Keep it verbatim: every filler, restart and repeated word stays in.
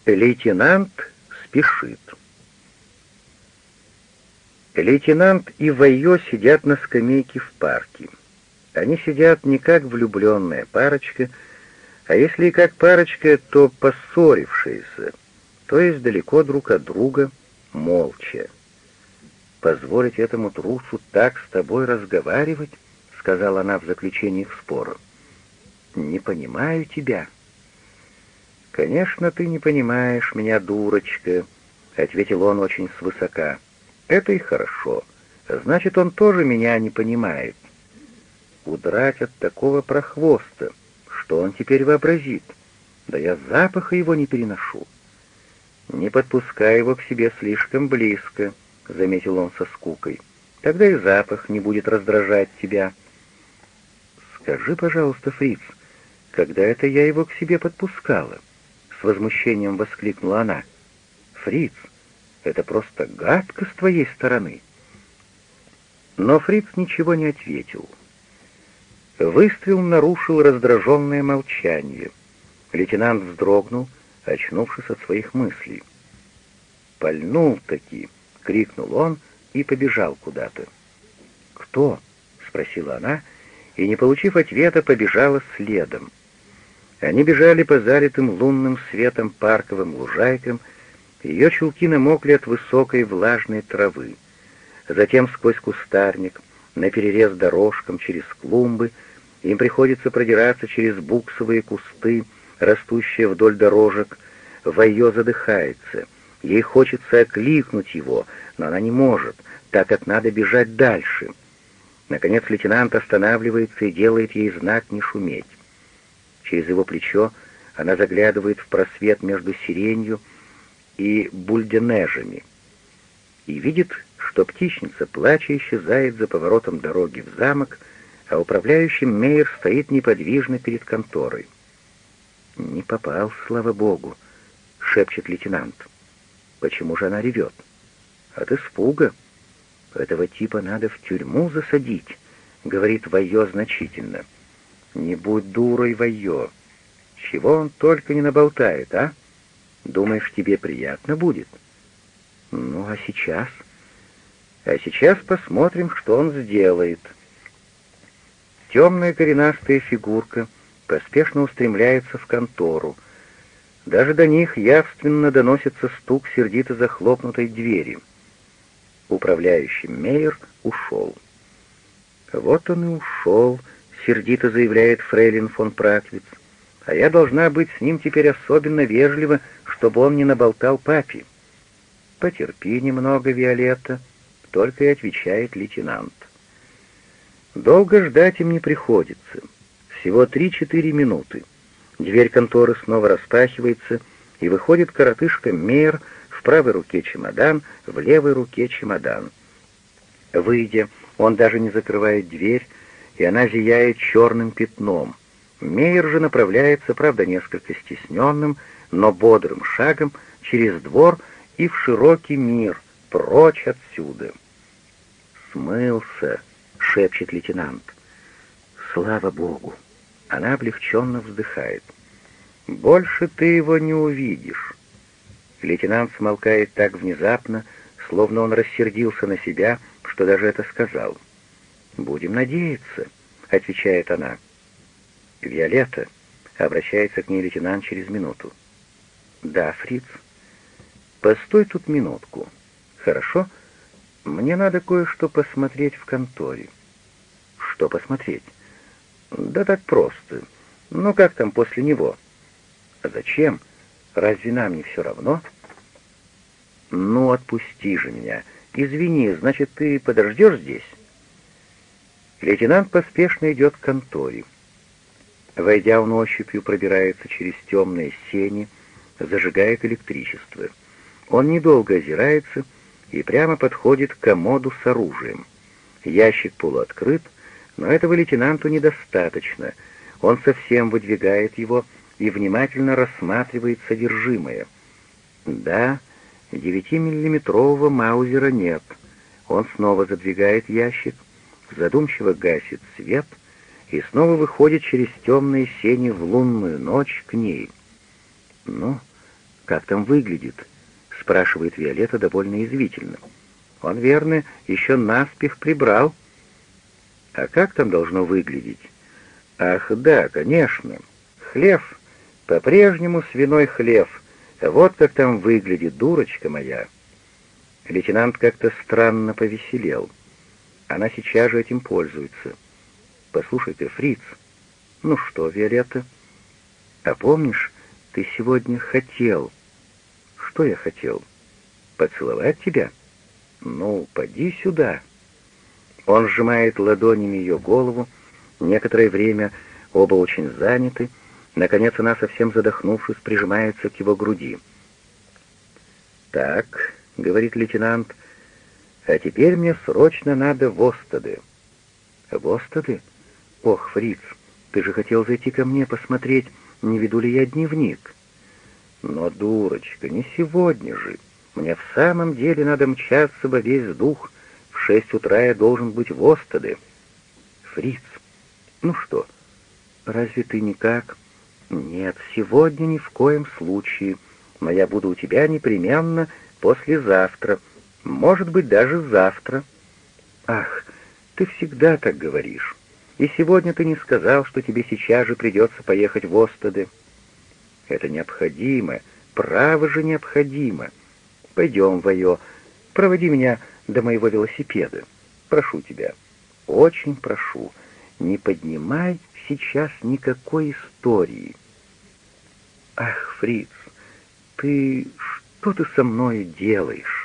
Лейтенант спешит. Лейтенант и Вайо сидят на скамейке в парке. Они сидят не как влюбленная парочка, а если и как парочка, то поссорившиеся, то есть далеко друг от друга, молча. «Позволить этому трусу так с тобой разговаривать?» — сказала она в заключении их спора. «Не понимаю тебя». «Конечно, ты не понимаешь меня, дурочка», — ответил он очень свысока. «Это и хорошо. Значит, он тоже меня не понимает. Удрать от такого прохвоста. Что он теперь вообразит? Да я запаха его не переношу». «Не подпускай его к себе слишком близко», — заметил он со скукой. «Тогда и запах не будет раздражать тебя». «Скажи, пожалуйста, Фриц, когда это я его к себе подпускала?» — с возмущением воскликнула она. «Фриц, это просто гадко с твоей стороны». Но Фриц ничего не ответил. Выстрел нарушил раздраженное молчание. Лейтенант вздрогнул, очнувшись от своих мыслей. «Пальнул-таки!» — крикнул он и побежал куда-то. «Кто?» — спросила она, и, не получив ответа, побежала следом. Они бежали по залитым лунным светом парковым лужайкам, ее чулки намокли от высокой влажной травы. Затем сквозь кустарник, наперерез дорожкам, через клумбы, им приходится продираться через буксовые кусты, растущие вдоль дорожек. Вайо задыхается. Ей хочется окликнуть его, но она не может, так как надо бежать дальше. Наконец лейтенант останавливается и делает ей знак не шуметь. Через его плечо она заглядывает в просвет между сиренью и бульденежами и видит, что птичница, плача, исчезает за поворотом дороги в замок, а управляющий Мейер стоит неподвижно перед конторой. «Не попал, слава богу», — шепчет лейтенант. «Почему же она ревет?» «От испуга. Этого типа надо в тюрьму засадить», — говорит Вайо значительно. «Не будь дурой, Вайо. Чего он только не наболтает, а? Думаешь, тебе приятно будет?» «Ну, а сейчас?» «А сейчас посмотрим, что он сделает». Темная коренастая фигурка поспешно устремляется в контору. Даже до них явственно доносится стук сердито захлопнутой двери. Управляющий Мейер ушел. «Вот он и ушел», — сердито заявляет фрейлин фон Праквиц. «А я должна быть с ним теперь особенно вежлива, чтобы он не наболтал папе». «Потерпи немного, Виолетта», — только и отвечает лейтенант. Долго ждать им не приходится. Всего три-четыре минуты. Дверь конторы снова распахивается, и выходит коротышка Мейер, в правой руке чемодан, в левой руке чемодан. Выйдя, он даже не закрывает дверь, и она зияет черным пятном. Мейер же направляется, правда, несколько стесненным, но бодрым шагом через двор и в широкий мир, прочь отсюда. «Смылся», — шепчет лейтенант. «Слава Богу!» Она облегченно вздыхает. «Больше ты его не увидишь». Лейтенант смолкает так внезапно, словно он рассердился на себя, что даже это сказал. «Будем надеяться», — отвечает она. «Виолетта», — обращается к ней лейтенант через минуту. «Да, Фриц». «Постой тут минутку. Хорошо? Мне надо кое-что посмотреть в конторе». «Что посмотреть?» «Да так просто. Ну как там после него?» «А зачем? Разве нам не все равно?» «Ну, отпусти же меня. Извини, значит, ты подождешь здесь?» Лейтенант поспешно идет к конторе. Войдя, он ощупью пробирается через темные сени, зажигает электричество. Он недолго озирается и прямо подходит к комоду с оружием. Ящик полуоткрыт, но этого лейтенанту недостаточно. Он совсем выдвигает его и внимательно рассматривает содержимое. Да, девятимиллиметрового маузера нет. Он снова задвигает ящик, задумчиво гасит свет и снова выходит через темные сени в лунную ночь к ней. Ну, «Как там выглядит?» — спрашивает Виолетта довольно извивительно. «Он, верно, еще наспех прибрал». «А как там должно выглядеть?» «Ах, да, конечно. Хлев. По-прежнему свиной хлев. Вот как там выглядит, дурочка моя». Лейтенант как-то странно повеселел. Она сейчас же этим пользуется. «Послушай-ка, фриц». «Ну что, Виолетта? А помнишь, ты сегодня хотел...» «Что я хотел? Поцеловать тебя?» «Ну, поди сюда». Он сжимает ладонями ее голову. Некоторое время оба очень заняты. Наконец она, совсем задохнувшись, прижимается к его груди. «Так», — говорит лейтенант, — «а теперь мне срочно надо в Остады». «В Остады? Ох, фриц, ты же хотел зайти ко мне посмотреть, не веду ли я дневник». «Но, дурочка, не сегодня же. Мне в самом деле надо мчаться во весь дух. В шесть утра я должен быть в Остады». «Фриц, ну что, разве ты никак?» «Нет, сегодня ни в коем случае, но я буду у тебя непременно послезавтра, может быть, даже завтра». «Ах, ты всегда так говоришь. И сегодня ты не сказал, что тебе сейчас же придется поехать в Остады». «Это необходимо, право же необходимо. Пойдем, Вайо, проводи меня до моего велосипеда. Прошу тебя, очень прошу, не поднимай сейчас никакой истории». «Ах, фриц, ты... что ты со мной делаешь?»